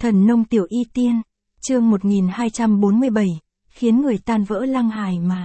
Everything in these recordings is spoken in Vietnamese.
Thần nông tiểu y tiên, chương 1247, khiến người tan vỡ Lăng Hải mà.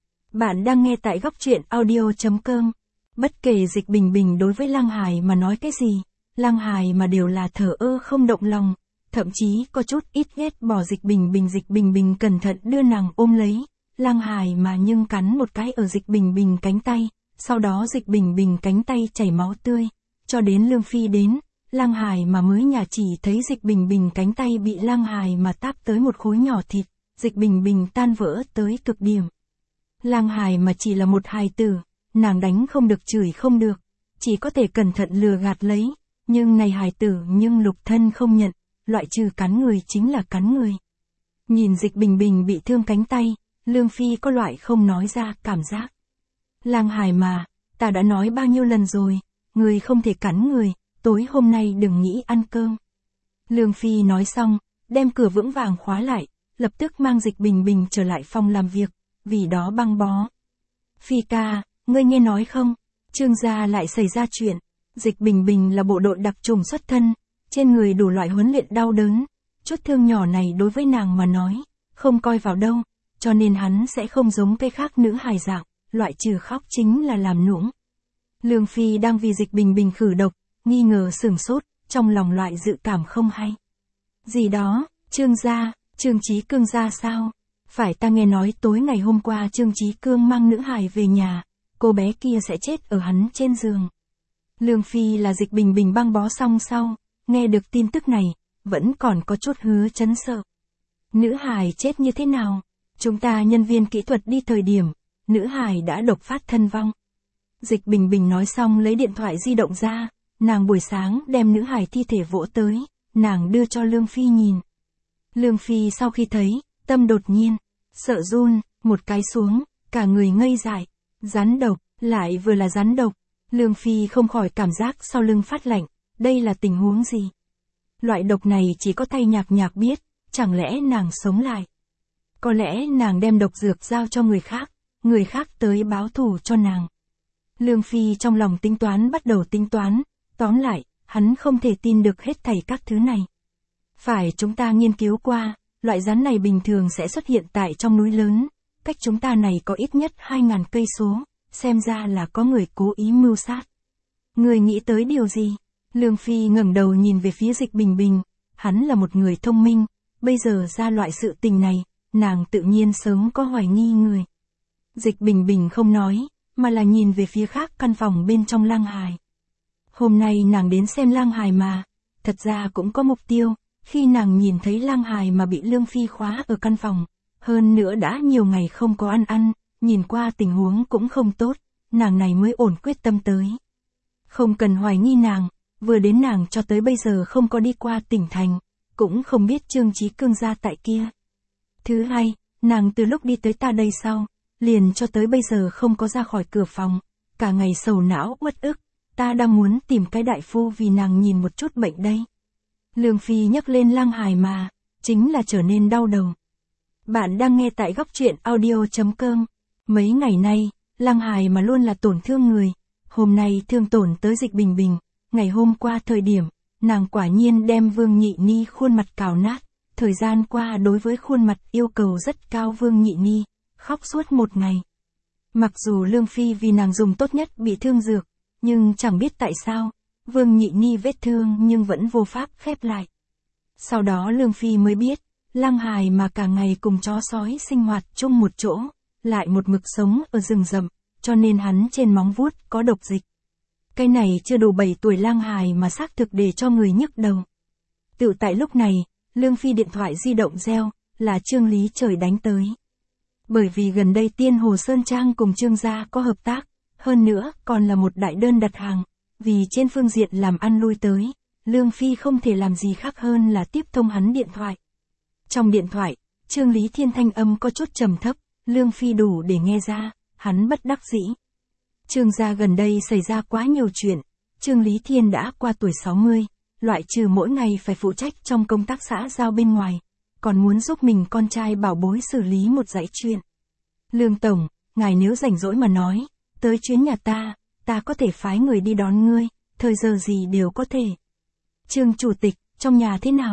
Bạn đang nghe tại góc truyện audio.com. Bất kể Dịch Bình Bình đối với Lăng Hải mà nói cái gì, Lăng Hải mà đều là thờ ơ không động lòng, thậm chí có chút ít ghét bỏ Dịch Bình Bình. Dịch Bình Bình cẩn thận đưa nàng ôm lấy, Lăng Hải mà nhưng cắn một cái ở Dịch Bình Bình cánh tay, sau đó Dịch Bình Bình cánh tay chảy máu tươi, cho đến Lương Phi đến. Lăng Hải mà mới nhà chỉ thấy Dịch Bình Bình cánh tay bị Lăng Hải mà táp tới một khối nhỏ thịt, Dịch Bình Bình tan vỡ tới cực điểm. Lăng Hải mà chỉ là một hài tử, nàng đánh không được chửi không được, chỉ có thể cẩn thận lừa gạt lấy, nhưng này hài tử nhưng Lục Thân không nhận, loại trừ cắn người chính là cắn người. Nhìn Dịch Bình Bình bị thương cánh tay, Lương Phi có loại không nói ra cảm giác. Lăng Hải mà, ta đã nói bao nhiêu lần rồi, người không thể cắn người. Tối hôm nay đừng nghĩ ăn cơm. Lương Phi nói xong, đem cửa vững vàng khóa lại, lập tức mang Dịch Bình Bình trở lại phòng làm việc, vì đó băng bó. Phi ca, ngươi nghe nói không? Trương gia lại xảy ra chuyện. Dịch Bình Bình là bộ đội đặc chủng xuất thân, trên người đủ loại huấn luyện đau đớn. Chút thương nhỏ này đối với nàng mà nói, không coi vào đâu, cho nên hắn sẽ không giống cây khác nữ hài dạng, loại trừ khóc chính là làm nũng. Lương Phi đang vì Dịch Bình Bình khử độc, nghi ngờ sửng sốt, trong lòng loại dự cảm không hay. Gì đó, Trương gia, Trương Chí Cương gia sao? Phải ta nghe nói tối ngày hôm qua Trương Chí Cương mang nữ hài về nhà, cô bé kia sẽ chết ở hắn trên giường. Lương Phi là Dịch Bình Bình băng bó xong sau, nghe được tin tức này, vẫn còn có chút hứa chấn sợ. Nữ hài chết như thế nào? Chúng ta nhân viên kỹ thuật đi thời điểm, nữ hài đã độc phát thân vong. Dịch Bình Bình nói xong lấy điện thoại di động ra. Nàng buổi sáng đem nữ hài thi thể vỗ tới, nàng đưa cho Lương Phi nhìn. Lương Phi sau khi thấy, tâm đột nhiên, sợ run, một cái xuống, cả người ngây dại, rắn độc, lại vừa là rắn độc. Lương Phi không khỏi cảm giác sau lưng phát lạnh, đây là tình huống gì? Loại độc này chỉ có Thay Nhạc Nhạc biết, chẳng lẽ nàng sống lại? Có lẽ nàng đem độc dược giao cho người khác tới báo thù cho nàng. Lương Phi trong lòng tính toán bắt đầu tính toán. Tóm lại, hắn không thể tin được hết thảy các thứ này. Phải chúng ta nghiên cứu qua, loại rắn này bình thường sẽ xuất hiện tại trong núi lớn, cách chúng ta này có ít nhất 2.000 cây số, xem ra là có người cố ý mưu sát. Người nghĩ tới điều gì? Lương Phi ngẩng đầu nhìn về phía Dịch Bình Bình, hắn là một người thông minh, bây giờ ra loại sự tình này, nàng tự nhiên sớm có hoài nghi người. Dịch Bình Bình không nói, mà là nhìn về phía khác căn phòng bên trong Lăng Hải. Hôm nay nàng đến xem Lăng Hải mà, thật ra cũng có mục tiêu, khi nàng nhìn thấy Lăng Hải mà bị Lương Phi khóa ở căn phòng, hơn nữa đã nhiều ngày không có ăn, nhìn qua tình huống cũng không tốt, nàng này mới ổn quyết tâm tới. Không cần hoài nghi nàng, vừa đến nàng cho tới bây giờ không có đi qua tỉnh thành, cũng không biết Trương Chí Cương gia tại kia. Thứ hai, nàng từ lúc đi tới ta đây sau, liền cho tới bây giờ không có ra khỏi cửa phòng, cả ngày sầu não uất ức. Ta đang muốn tìm cái đại phu vì nàng nhìn một chút bệnh đây. Lương Phi nhắc lên Lăng Hải mà, chính là trở nên đau đầu. Bạn đang nghe tại góc truyện audio.com. Mấy ngày nay, Lăng Hải mà luôn là tổn thương người. Hôm nay thương tổn tới Dịch Bình Bình. Ngày hôm qua thời điểm, nàng quả nhiên đem Vương Nhị Ni khuôn mặt cào nát. Thời gian qua đối với khuôn mặt yêu cầu rất cao Vương Nhị Ni, khóc suốt một ngày. Mặc dù Lương Phi vì nàng dùng tốt nhất bị thương dược, nhưng chẳng biết tại sao, Vương Nhị Ni vết thương nhưng vẫn vô pháp khép lại. Sau đó Lương Phi mới biết, Lăng Hải mà cả ngày cùng chó sói sinh hoạt chung một chỗ, lại một mực sống ở rừng rậm, cho nên hắn trên móng vuốt có độc dịch. Cái này chưa đủ 7 tuổi Lăng Hải mà xác thực để cho người nhức đầu. Tự tại lúc này, Lương Phi điện thoại di động reo, là Trương Lý Trời đánh tới. Bởi vì gần đây Tiên Hồ Sơn Trang cùng Trương gia có hợp tác. Hơn nữa, còn là một đại đơn đặt hàng, vì trên phương diện làm ăn lui tới, Lương Phi không thể làm gì khác hơn là tiếp thông hắn điện thoại. Trong điện thoại, Trương Lý Thiên thanh âm có chút trầm thấp, Lương Phi đủ để nghe ra, hắn bất đắc dĩ. Trương gia gần đây xảy ra quá nhiều chuyện, Trương Lý Thiên đã qua tuổi 60, loại trừ mỗi ngày phải phụ trách trong công tác xã giao bên ngoài, còn muốn giúp mình con trai bảo bối xử lý một dãy chuyện. Lương Tổng, ngài nếu rảnh rỗi mà nói, tới chuyến nhà ta có thể phái người đi đón ngươi, thời giờ gì đều có thể. Trương Chủ tịch, trong nhà thế nào?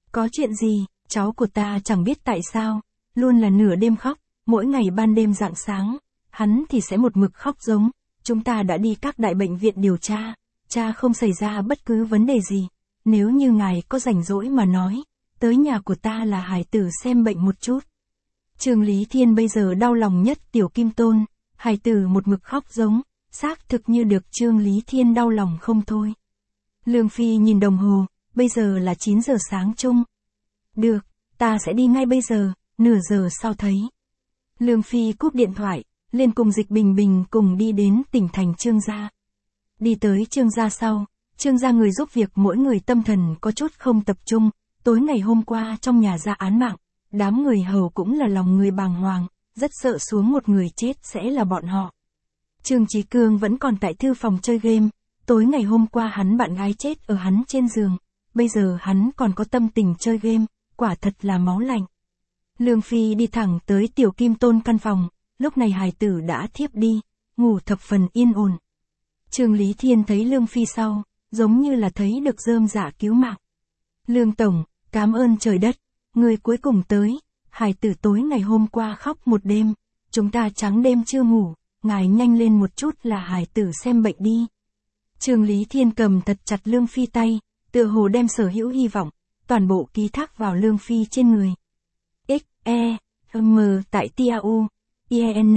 Có chuyện gì, cháu của ta chẳng biết tại sao, luôn là nửa đêm khóc, mỗi ngày ban đêm rạng sáng, hắn thì sẽ một mực khóc giống, chúng ta đã đi các đại bệnh viện điều tra, cha không xảy ra bất cứ vấn đề gì, nếu như ngài có rảnh rỗi mà nói, tới nhà của ta là hải tử xem bệnh một chút. Trương Lý Thiên bây giờ đau lòng nhất Tiểu Kim Tôn, hải tử một mực khóc giống, xác thực như được Trương Lý Thiên đau lòng không thôi. Lương Phi nhìn đồng hồ, bây giờ là 9 giờ sáng chung. Được, ta sẽ đi ngay bây giờ, nửa giờ sau thấy. Lương Phi cúp điện thoại, liền cùng Dịch Bình Bình cùng đi đến tỉnh thành Trương gia. Đi tới Trương gia sau, Trương gia người giúp việc mỗi người tâm thần có chút không tập trung, tối ngày hôm qua trong nhà ra án mạng, đám người hầu cũng là lòng người bàng hoàng, rất sợ xuống một người chết sẽ là bọn họ. Trương Chí Cương vẫn còn tại thư phòng chơi game, tối ngày hôm qua hắn bạn gái chết ở hắn trên giường, bây giờ hắn còn có tâm tình chơi game, quả thật là máu lạnh. Lương Phi đi thẳng tới Tiểu Kim Tôn căn phòng, lúc này hài tử đã thiếp đi, ngủ thập phần yên ổn. Trương Lý Thiên thấy Lương Phi sau, giống như là thấy được rơm rạ cứu mạng. Lương Tổng, cảm ơn trời đất, người cuối cùng tới, hài tử tối ngày hôm qua khóc một đêm, chúng ta trắng đêm chưa ngủ, ngài nhanh lên một chút là hài tử xem bệnh đi. Trương Lý Thiên cầm thật chặt Lương Phi tay, tựa hồ đem sở hữu hy vọng, toàn bộ ký thác vào Lương Phi trên người. X, E, M tại TAU, IN,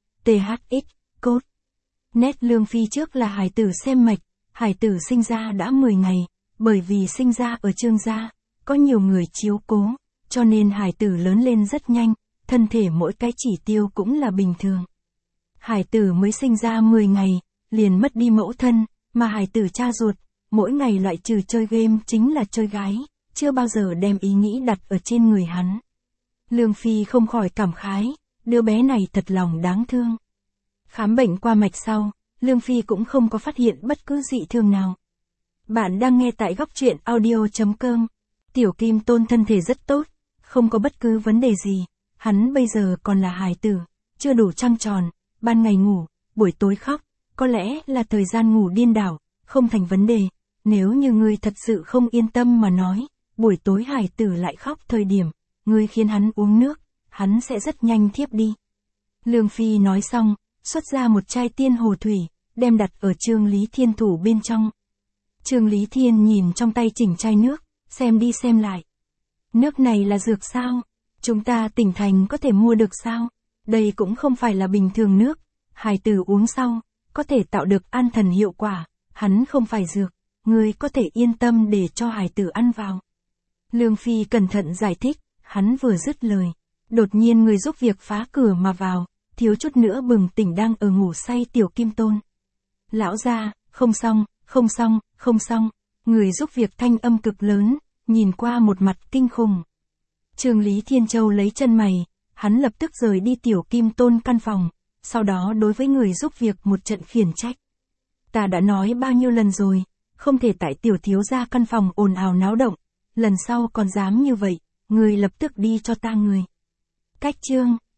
THX, code. Nét Lương Phi trước là hài tử xem mạch, hài tử sinh ra đã 10 ngày, bởi vì sinh ra ở Trương gia, có nhiều người chiếu cố, cho nên hài tử lớn lên rất nhanh, thân thể mỗi cái chỉ tiêu cũng là bình thường. Hài tử mới sinh ra 10 ngày, liền mất đi mẫu thân, mà hài tử cha ruột, mỗi ngày loại trừ chơi game chính là chơi gái, chưa bao giờ đem ý nghĩ đặt ở trên người hắn. Lương Phi không khỏi cảm khái, đứa bé này thật lòng đáng thương. Khám bệnh qua mạch sau, Lương Phi cũng không có phát hiện bất cứ dị thường nào. Bạn đang nghe tại góc truyện audio.com. Tiểu Kim Tôn thân thể rất tốt, không có bất cứ vấn đề gì, hắn bây giờ còn là hài tử, chưa đủ trăng tròn, ban ngày ngủ, buổi tối khóc, có lẽ là thời gian ngủ điên đảo, không thành vấn đề, nếu như ngươi thật sự không yên tâm mà nói, buổi tối hài tử lại khóc thời điểm, ngươi khiến hắn uống nước, hắn sẽ rất nhanh thiếp đi. Lương Phi nói xong, xuất ra một chai tiên hồ thủy, đem đặt ở Trương Lý Thiên thủ bên trong. Trương Lý Thiên nhìn trong tay chỉnh chai nước, xem đi xem lại. Nước này là dược sao? Chúng ta tỉnh thành có thể mua được sao? Đây cũng không phải là bình thường nước, hài tử uống sau, có thể tạo được an thần hiệu quả, hắn không phải dược, ngươi có thể yên tâm để cho hài tử ăn vào. Lương Phi cẩn thận giải thích, hắn vừa dứt lời, đột nhiên người giúp việc phá cửa mà vào, thiếu chút nữa bừng tỉnh đang ở ngủ say Tiểu Kim Tôn. Lão gia, không xong, không xong, không xong, người giúp việc thanh âm cực lớn, nhìn qua một mặt kinh khủng. Trương Lý Thiên Châu lấy chân mày, hắn lập tức rời đi Tiểu Kim Tôn căn phòng, sau đó đối với người giúp việc một trận khiển trách. Ta đã nói bao nhiêu lần rồi, không thể tại tiểu thiếu gia căn phòng ồn ào náo động, lần sau còn dám như vậy, người lập tức đi cho ta người. Cách chương